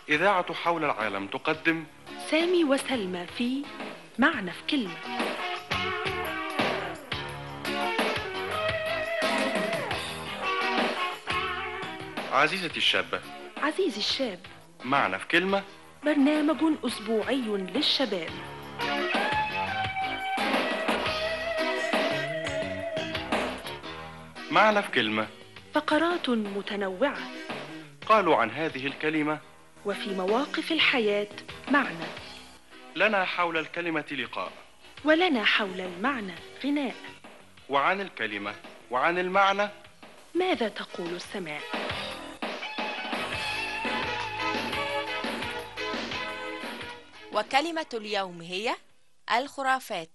إذاعة حول العالم تقدم سامي وسلمى في معنى في كلمة. عزيزتي الشابة، عزيزي الشاب، معنى في كلمة، برنامج أسبوعي للشباب. معنى في كلمة، فقرات متنوعة، قالوا عن هذه الكلمة وفي مواقف الحياة معنى، لنا حول الكلمة لقاء، ولنا حول المعنى غناء، وعن الكلمة وعن المعنى ماذا تقول السماء؟ وكلمة اليوم هي الخرافات.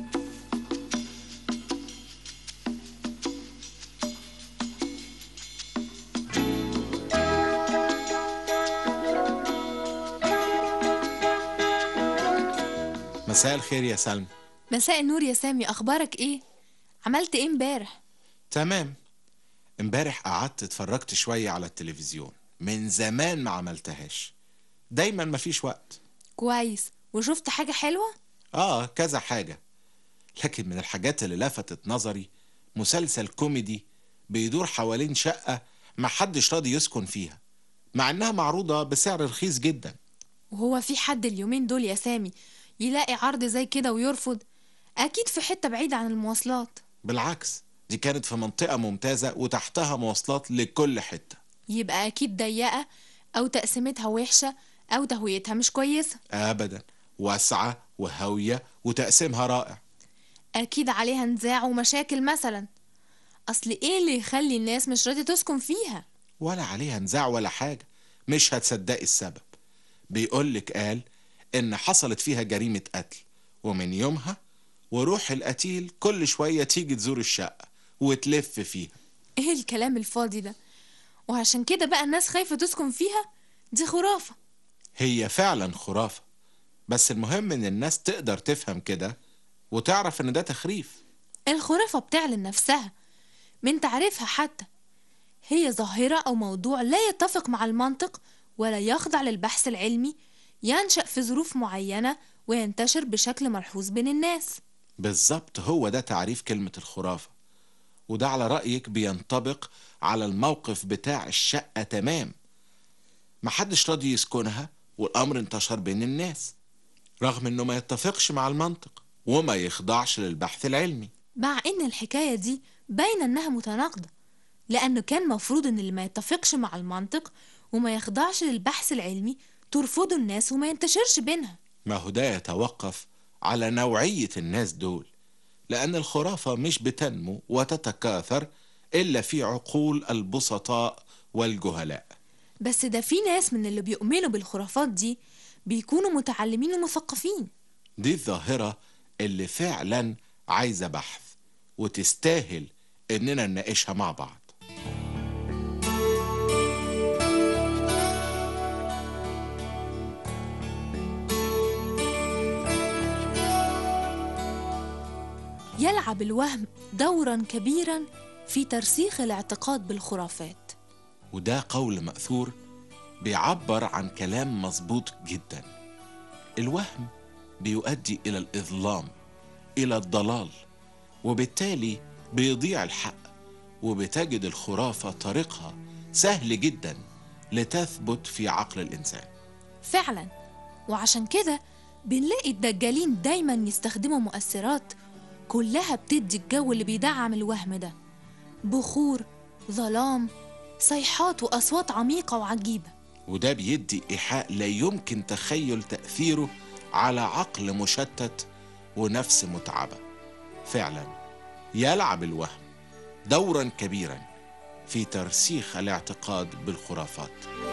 مساء الخير يا سلمى. مساء النور يا سامي، أخبارك إيه؟ عملت إيه امبارح؟ تمام. امبارح قعدت اتفرجت شوية على التلفزيون، من زمان ما عملتهاش، دايما مفيش وقت. كويس. وشفت حاجة حلوة؟ كذا حاجة، لكن من الحاجات اللي لفتت نظري مسلسل كوميدي بيدور حوالين شقة محدش راضي يسكن فيها، مع انها معروضة بسعر رخيص جدا. وهو في حد اليومين دول يا سامي يلاقي عرض زي كده ويرفض؟ أكيد في حتة بعيدة عن المواصلات. بالعكس، دي كانت في منطقة ممتازة وتحتها مواصلات لكل حتة. يبقى أكيد ضيقة، أو تقسيمتها وحشة، أو تهويتها مش كويسة. أبدا، واسعة وهاوية وتقسيمها رائع. أكيد عليها نزاع ومشاكل مثلا. أصل إيه اللي يخلي الناس مش راضية تسكن فيها؟ ولا عليها نزاع ولا حاجة، مش هتصدقي السبب. بيقولك قال إن حصلت فيها جريمة قتل، ومن يومها وروح القتيل كل شوية تيجي تزور الشقة وتلف فيها. إيه الكلام الفاضي ده؟ وعشان كده بقى الناس خايفة تسكن فيها؟ دي خرافة. هي فعلا خرافة، بس المهم إن الناس تقدر تفهم كده وتعرف إن ده تخريف. الخرافة بتعلن نفسها من تعريفها حتى. هي ظاهرة أو موضوع لا يتفق مع المنطق ولا يخضع للبحث العلمي، ينشأ في ظروف معينة وينتشر بشكل ملحوظ بين الناس. بالظبط، هو ده تعريف كلمة الخرافة، وده على رأيك بينطبق على الموقف بتاع الشقة تمام. محدش راضي يسكنها والأمر انتشر بين الناس، رغم إنه ما يتفقش مع المنطق وما يخضعش للبحث العلمي. مع إن الحكاية دي باينة إنها متناقضة، لأنه كان مفروض إن اللي ما يتفقش مع المنطق وما يخضعش للبحث العلمي ترفضه الناس وما ينتشرش بينها. ما هو ده يتوقف على نوعية الناس دول، لأن الخرافة مش بتنمو وتتكاثر إلا في عقول البسطاء والجهلاء. بس ده في ناس من اللي بيؤمنوا بالخرافات دي بيكونوا متعلمين ومثقفين. دي الظاهرة اللي فعلا عايزة بحث وتستاهل إننا نناقشها مع بعض. يلعب الوهم دورا كبيرا في ترسيخ الاعتقاد بالخرافات. وده قول مأثور بيعبر عن كلام مظبوط جدا. الوهم بيؤدي إلى الإظلام، إلى الضلال، وبالتالي بيضيع الحق، وبتجد الخرافة طريقها سهل جدا لتثبت في عقل الإنسان. فعلا، وعشان كده بنلاقي الدجالين دايما يستخدموا مؤثرات كلها بتدي الجو اللي بيدعم الوهم ده: بخور، ظلام، صيحات وأصوات عميقة وعجيبة. وده بيدي إيحاء لا يمكن تخيل تأثيره على عقل مشتت ونفس متعبة. فعلا يلعب الوهم دورا كبيرا في ترسيخ الاعتقاد بالخرافات.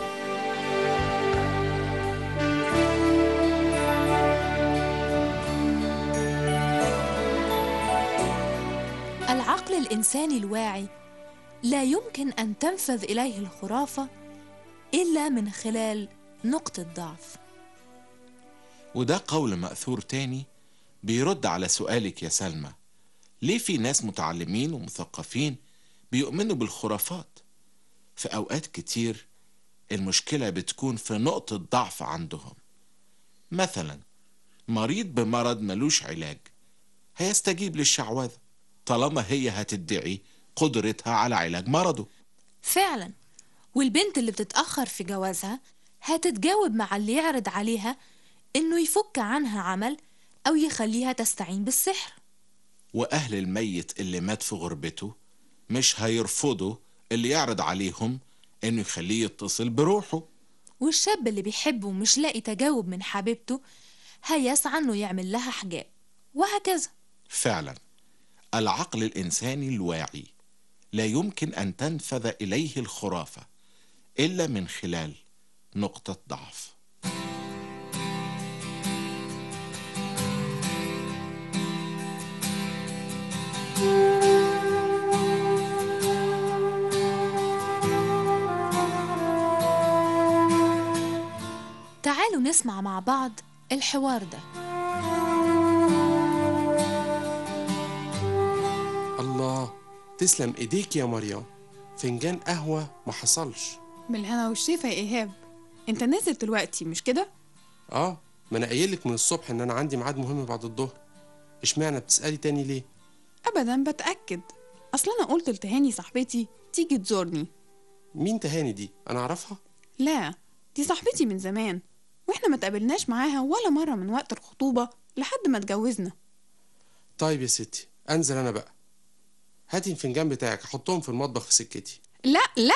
العقل الإنساني الواعي لا يمكن أن تنفذ إليه الخرافة إلا من خلال نقطة ضعف. وده قول مأثور تاني بيرد على سؤالك يا سلمى: ليه في ناس متعلمين ومثقفين بيؤمنوا بالخرافات؟ في أوقات كتير المشكلة بتكون في نقطة ضعف عندهم. مثلا مريض بمرض ملوش علاج هيستجيب للشعوذة طالما هي هتدعي قدرتها على علاج مرضه. فعلا، والبنت اللي بتتأخر في جوازها هتتجاوب مع اللي يعرض عليها إنه يفك عنها عمل أو يخليها تستعين بالسحر. وأهل الميت اللي مات في غربته مش هيرفضوا اللي يعرض عليهم إنه يخليه يتصل بروحه. والشاب اللي بيحبه ومش لاقي تجاوب من حبيبته هيسعى إنه يعمل لها حجاب، وهكذا. فعلا، العقل الإنساني الواعي لا يمكن أن تنفذ إليه الخرافة إلا من خلال نقطة ضعف. تعالوا نسمع مع بعض الحوار ده. الله، تسلم ايديك يا مريم، فنجان قهوة ما حصلش. بالهنا والشفا يا إيهاب. انت نازل دلوقتي مش كده؟ ما انا قايلك من الصبح ان انا عندي ميعاد مهم بعد الظهر. اشمعنى بتسألي تاني ليه؟ ابدا بتأكد، اصل انا قلت لتهاني صاحبتي تيجي تزورني. مين تهاني دي؟ انا اعرفها؟ لا، دي صاحبتي من زمان، واحنا ما تقابلناش معاها ولا مرة من وقت الخطوبة لحد ما اتجوزنا. طيب يا ستي، انزل انا بقى. هاتي الفنجان بتاعك احطهم في المطبخ في سكتي. لا لا،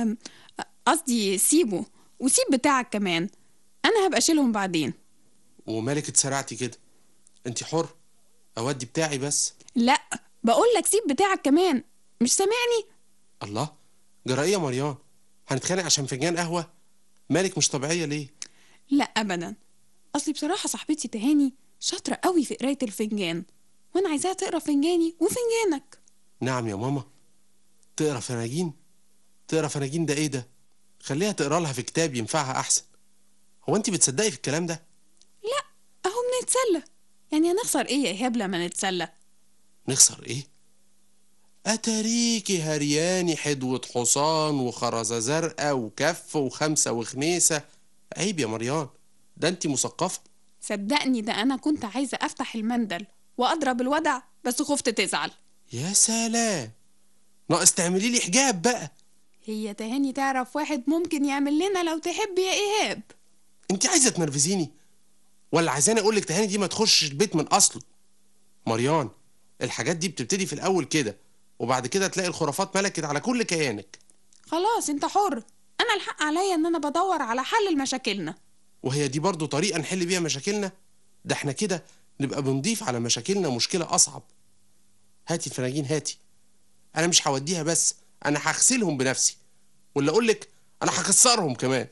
قصدي سيبه وسيب بتاعك كمان، انا هبقى اشيلهم بعدين. ومالك اتسرعتي كده؟ انت حر، اودي بتاعي بس. لا، بقول لك سيب بتاعك كمان، مش سامعني؟ الله، جرى يا مريان؟ هنتخانق عشان فنجان قهوة؟ مالك مش طبيعية ليه؟ لا ابدا، اصلي بصراحة صاحبتي تهاني شاطرة قوي في قراية الفنجان، وانا عايزاها تقرا فنجاني وفنجانك. نعم يا ماما، تقرا فناجين؟ تقرا فناجين ده ايه ده؟ خليها تقرا لها في كتاب ينفعها احسن. هو انت بتصدقي في الكلام ده؟ لا، اهو بنتسلى، يعني هنخسر ايه يا ايهاب لما نتسلى؟ نخسر ايه؟ اتاريكي هرياني حدوة حصان وخرزة زرقاء وكف وخمسة وخميسة. عيب يا مريان، ده انت مثقفة. صدقني، ده انا كنت عايزة افتح المندل واضرب الودع، بس خفت تزعل. يا سلام، ناقص تعملي لي حجاب بقى. هي تهاني تعرف واحد ممكن يعمل لنا لو تحب يا ايهاب. انت عايزة تنرفزيني ولا عايزاني اقولك تهاني دي ما تخشش البيت من اصله؟ مريان، الحاجات دي بتبتدي في الاول كده، وبعد كده تلاقي الخرافات ملكت على كل كيانك. خلاص انت حر، انا الحق عليا ان انا بدور على حل لمشاكلنا. وهي دي برضو طريقة نحل بيها مشاكلنا؟ ده احنا كده نبقى بنضيف على مشاكلنا مشكلة اصعب. هاتي الفناجين هاتي، انا مش هوديها بس، انا هغسلهم بنفسي، ولا اقولك انا هكسرهم كمان.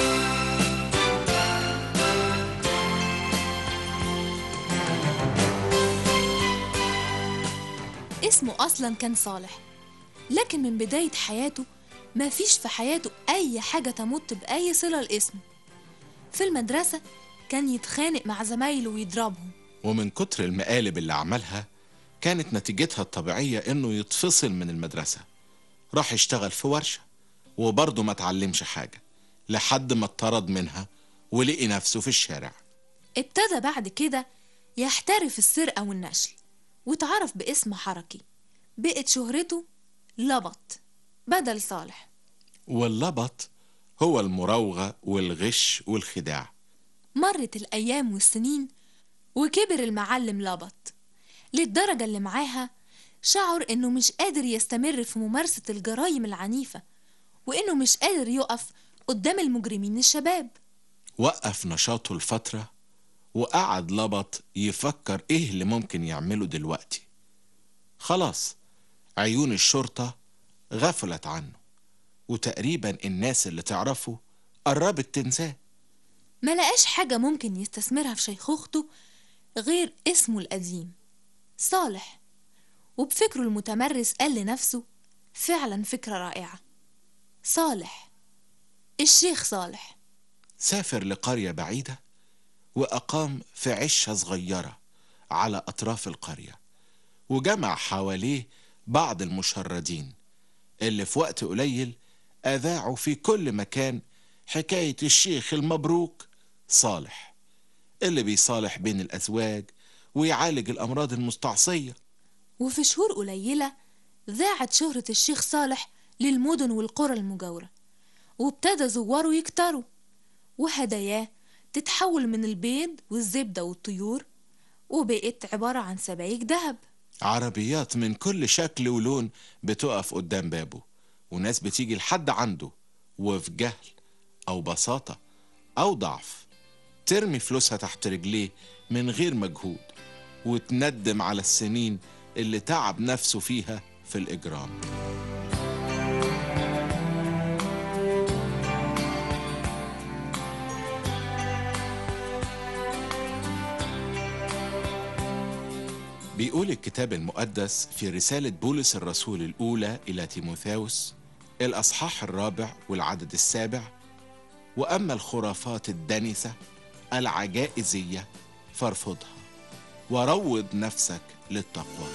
اسمه أصلا كان صالح، لكن من بداية حياته ما فيش في حياته أي حاجة تمت بأي صلة لاسمه. في المدرسة كان يتخانق مع زمايله ويضربهم، ومن كتر المقالب اللي عملها كانت نتيجتها الطبيعية إنه يتفصل من المدرسة. راح يشتغل في ورشة وبرضه ما تعلمش حاجة لحد ما اتطرد منها ولقي نفسه في الشارع. ابتدى بعد كده يحترف السرقة والنشل واتعرف باسم حركي. بقت شهرته لبط بدل صالح. واللبط هو المراوغة والغش والخداع. مرت الأيام والسنين وكبر المعلم لبط للدرجة اللي معاها شعر إنه مش قادر يستمر في ممارسة الجرائم العنيفة، وإنه مش قادر يقف قدام المجرمين الشباب. وقف نشاطه لفترة وقعد لبط يفكر إيه اللي ممكن يعمله دلوقتي. خلاص عيون الشرطة غفلت عنه، وتقريبا الناس اللي تعرفه قربت تنساه. ما لقاش حاجة ممكن يستثمرها في شيخوخته غير اسمه القديم صالح، وبفكره المتمرس قال لنفسه فعلا فكرة رائعة. صالح، الشيخ صالح. سافر لقرية بعيدة وأقام في عشة صغيرة على أطراف القرية، وجمع حواليه بعض المشردين اللي في وقت قليل أذاعوا في كل مكان حكاية الشيخ المبروك صالح اللي بيصالح بين الأزواج ويعالج الأمراض المستعصية. وفي شهور قليلة ذاعت شهرة الشيخ صالح للمدن والقرى المجاورة، وابتدى زواره يكتروا، وهداياه تتحول من البيض والزبدة والطيور وبقت عبارة عن سبايك ذهب. عربيات من كل شكل ولون بتقف قدام بابه، وناس بتيجي لحد عنده وفي جهل أو بساطة أو ضعف ترمي فلوسها تحت رجليه من غير مجهود، وتندم على السنين اللي تعب نفسه فيها في الإجرام. بيقول الكتاب المقدس في رسالة بولس الرسول الأولى إلى تيموثاوس الأصحاح 4 والعدد 7: وأما الخرافات الدنسة العجائزية فارفضها وروض نفسك للتقوى.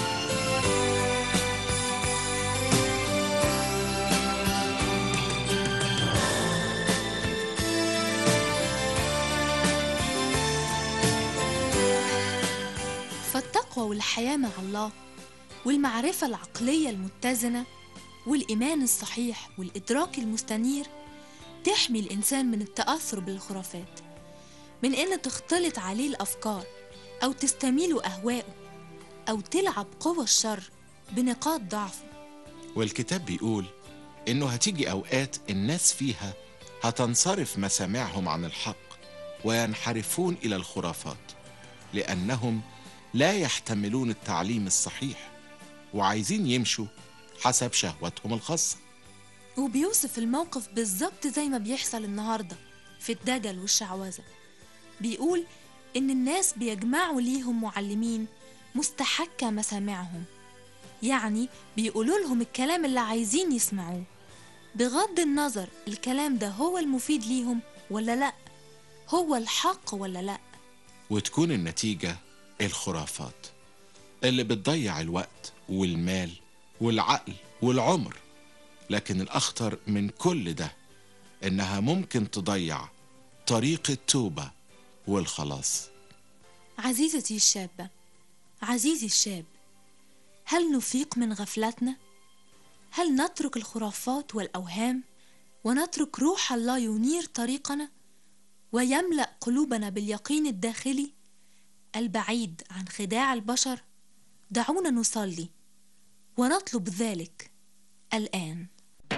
فالتقوى والحياة مع الله والمعرفة العقلية المتزنة والإيمان الصحيح والإدراك المستنير تحمي الإنسان من التأثر بالخرافات، من إن تختلط عليه الأفكار أو تستميل أهواءه أو تلعب قوى الشر بنقاط ضعفه. والكتاب بيقول إنه هتيجي أوقات الناس فيها هتنصرف مسامعهم عن الحق وينحرفون إلى الخرافات، لأنهم لا يحتملون التعليم الصحيح وعايزين يمشوا حسب شهوتهم الخاصة. وبيوصف الموقف بالظبط زي ما بيحصل النهاردة في الدجل والشعوذة. بيقول إن الناس بيجمعوا ليهم معلمين مستحكة مسامعهم، يعني بيقولوا لهم الكلام اللي عايزين يسمعوه بغض النظر الكلام ده هو المفيد ليهم ولا لأ، هو الحق ولا لأ. وتكون النتيجة الخرافات اللي بتضيع الوقت والمال والعقل والعمر، لكن الأخطر من كل ده إنها ممكن تضيع طريق التوبة والخلاص. عزيزتي الشابة، عزيزي الشاب، هل نفيق من غفلتنا؟ هل نترك الخرافات والأوهام ونترك روح الله ينير طريقنا ويملأ قلوبنا باليقين الداخلي البعيد عن خداع البشر؟ دعونا نصلي ونطلب ذلك الآن.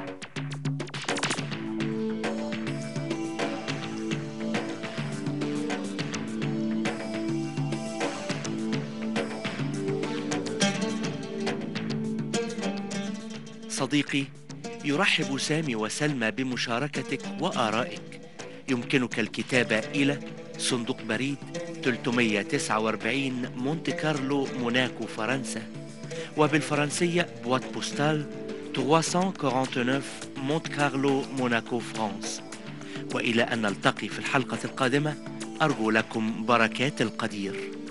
صديقي، يرحب سامي وسلمى بمشاركتك وآرائك. يمكنك الكتابة إلى صندوق بريد 349 مونte كارلو موناكو فرنسا، وبالفرنسية بوات بوستال 349 مونte كارلو موناكو فرانس. وإلى أن نلتقي في الحلقة القادمة، أرجو لكم بركات القدير.